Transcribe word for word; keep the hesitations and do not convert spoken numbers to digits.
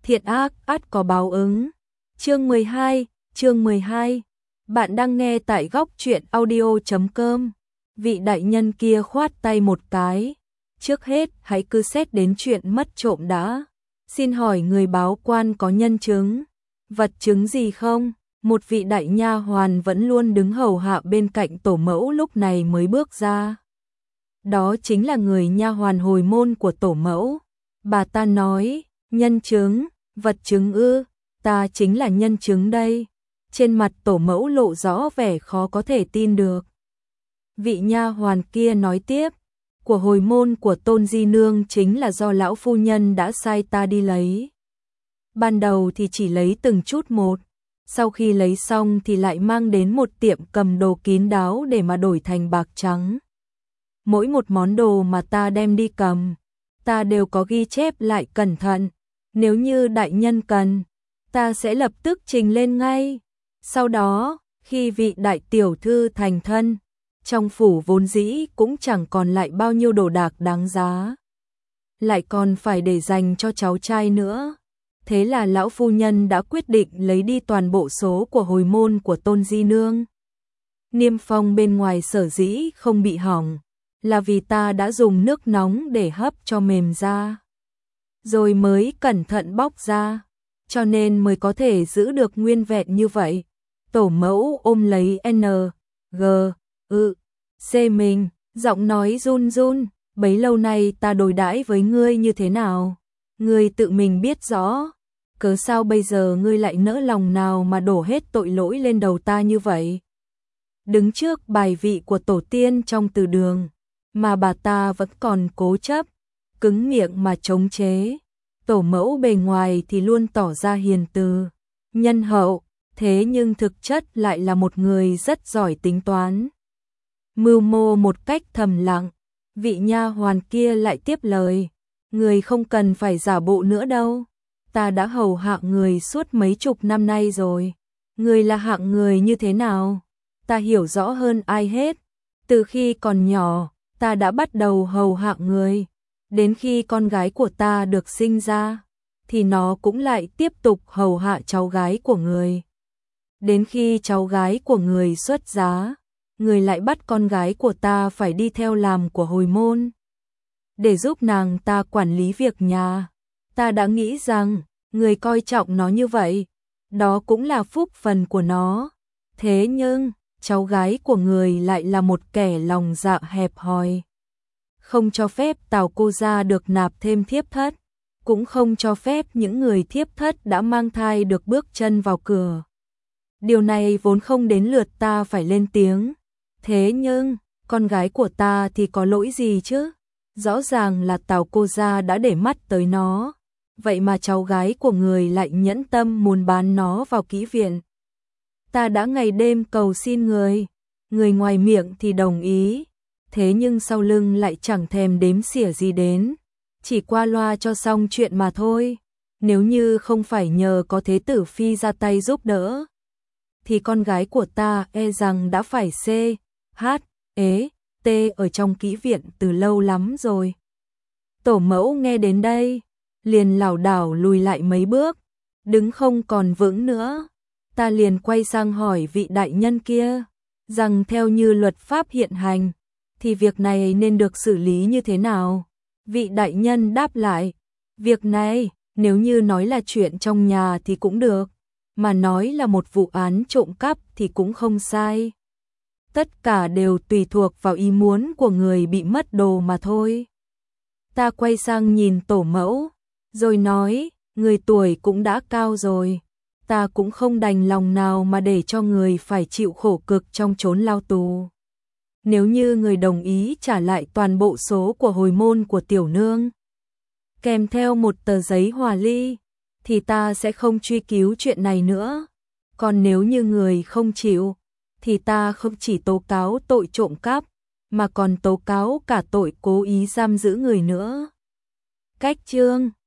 thiện ác ắt có báo ứng. Chương mười hai, chương mười hai. Bạn đang nghe tại góc truyện audio chấm com. Vị đại nhân kia khoát tay một cái. Trước hết, hãy cứ xét đến chuyện mất trộm đã. Xin hỏi người báo quan có nhân chứng, vật chứng gì không? Một vị đại nha hoàn vẫn luôn đứng hầu hạ bên cạnh tổ mẫu lúc này mới bước ra. Đó chính là người nha hoàn hồi môn của tổ mẫu. Bà ta nói, nhân chứng, vật chứng ư, ta chính là nhân chứng đây. Trên mặt tổ mẫu lộ rõ vẻ khó có thể tin được. Vị nha hoàn kia nói tiếp, của hồi môn của Tôn Di Nương chính là do lão phu nhân đã sai ta đi lấy. Ban đầu thì chỉ lấy từng chút một, sau khi lấy xong thì lại mang đến một tiệm cầm đồ kín đáo để mà đổi thành bạc trắng. Mỗi một món đồ mà ta đem đi cầm, ta đều có ghi chép lại cẩn thận. Nếu như đại nhân cần, ta sẽ lập tức trình lên ngay. Sau đó, khi vị đại tiểu thư thành thân, trong phủ vốn dĩ cũng chẳng còn lại bao nhiêu đồ đạc đáng giá. Lại còn phải để dành cho cháu trai nữa. Thế là lão phu nhân đã quyết định lấy đi toàn bộ số của hồi môn của Tôn Di Nương. Niêm phong bên ngoài sở dĩ không bị hỏng, là vì ta đã dùng nước nóng để hấp cho mềm ra, rồi mới cẩn thận bóc ra, cho nên mới có thể giữ được nguyên vẹn như vậy. Tổ mẫu ôm lấy N, G, ư, C mình, giọng nói run run, bấy lâu nay ta đối đãi với ngươi như thế nào? Ngươi tự mình biết rõ, cớ sao bây giờ ngươi lại nỡ lòng nào mà đổ hết tội lỗi lên đầu ta như vậy? Đứng trước bài vị của tổ tiên trong từ đường, mà bà ta vẫn còn cố chấp, cứng miệng mà chống chế. Tổ mẫu bề ngoài thì luôn tỏ ra hiền từ, nhân hậu, thế nhưng thực chất lại là một người rất giỏi tính toán, mưu mô một cách thầm lặng. Vị nha hoàn kia lại tiếp lời, người không cần phải giả bộ nữa đâu, ta đã hầu hạ người suốt mấy chục năm nay rồi. Người là hạng người như thế nào, ta hiểu rõ hơn ai hết. Từ khi còn nhỏ, ta đã bắt đầu hầu hạ người, đến khi con gái của ta được sinh ra, thì nó cũng lại tiếp tục hầu hạ cháu gái của người. Đến khi cháu gái của người xuất giá, người lại bắt con gái của ta phải đi theo làm của hồi môn, để giúp nàng ta quản lý việc nhà. Ta đã nghĩ rằng, người coi trọng nó như vậy, đó cũng là phúc phần của nó. Thế nhưng, cháu gái của người lại là một kẻ lòng dạ hẹp hòi. Không cho phép Tào cô gia được nạp thêm thiếp thất, cũng không cho phép những người thiếp thất đã mang thai được bước chân vào cửa. Điều này vốn không đến lượt ta phải lên tiếng. Thế nhưng, con gái của ta thì có lỗi gì chứ? Rõ ràng là Tào cô gia đã để mắt tới nó, vậy mà cháu gái của người lại nhẫn tâm muốn bán nó vào kỹ viện. Ta đã ngày đêm cầu xin người, người ngoài miệng thì đồng ý, thế nhưng sau lưng lại chẳng thèm đếm xỉa gì đến, chỉ qua loa cho xong chuyện mà thôi. Nếu như không phải nhờ có Thế tử phi ra tay giúp đỡ, thì con gái của ta e rằng đã phải C, H, ế, T ở trong kỹ viện từ lâu lắm rồi. Tổ mẫu nghe đến đây, liền lảo đảo lùi lại mấy bước, đứng không còn vững nữa. Ta liền quay sang hỏi vị đại nhân kia, rằng theo như luật pháp hiện hành, thì việc này nên được xử lý như thế nào? Vị đại nhân đáp lại, việc này, nếu như nói là chuyện trong nhà thì cũng được, mà nói là một vụ án trộm cắp thì cũng không sai. Tất cả đều tùy thuộc vào ý muốn của người bị mất đồ mà thôi. Ta quay sang nhìn tổ mẫu, rồi nói, người tuổi cũng đã cao rồi, ta cũng không đành lòng nào mà để cho người phải chịu khổ cực trong chốn lao tù. Nếu như người đồng ý trả lại toàn bộ số của hồi môn của tiểu nương, kèm theo một tờ giấy hòa ly, thì ta sẽ không truy cứu chuyện này nữa. Còn nếu như người không chịu, thì ta không chỉ tố cáo tội trộm cắp, mà còn tố cáo cả tội cố ý giam giữ người nữa. Cách chương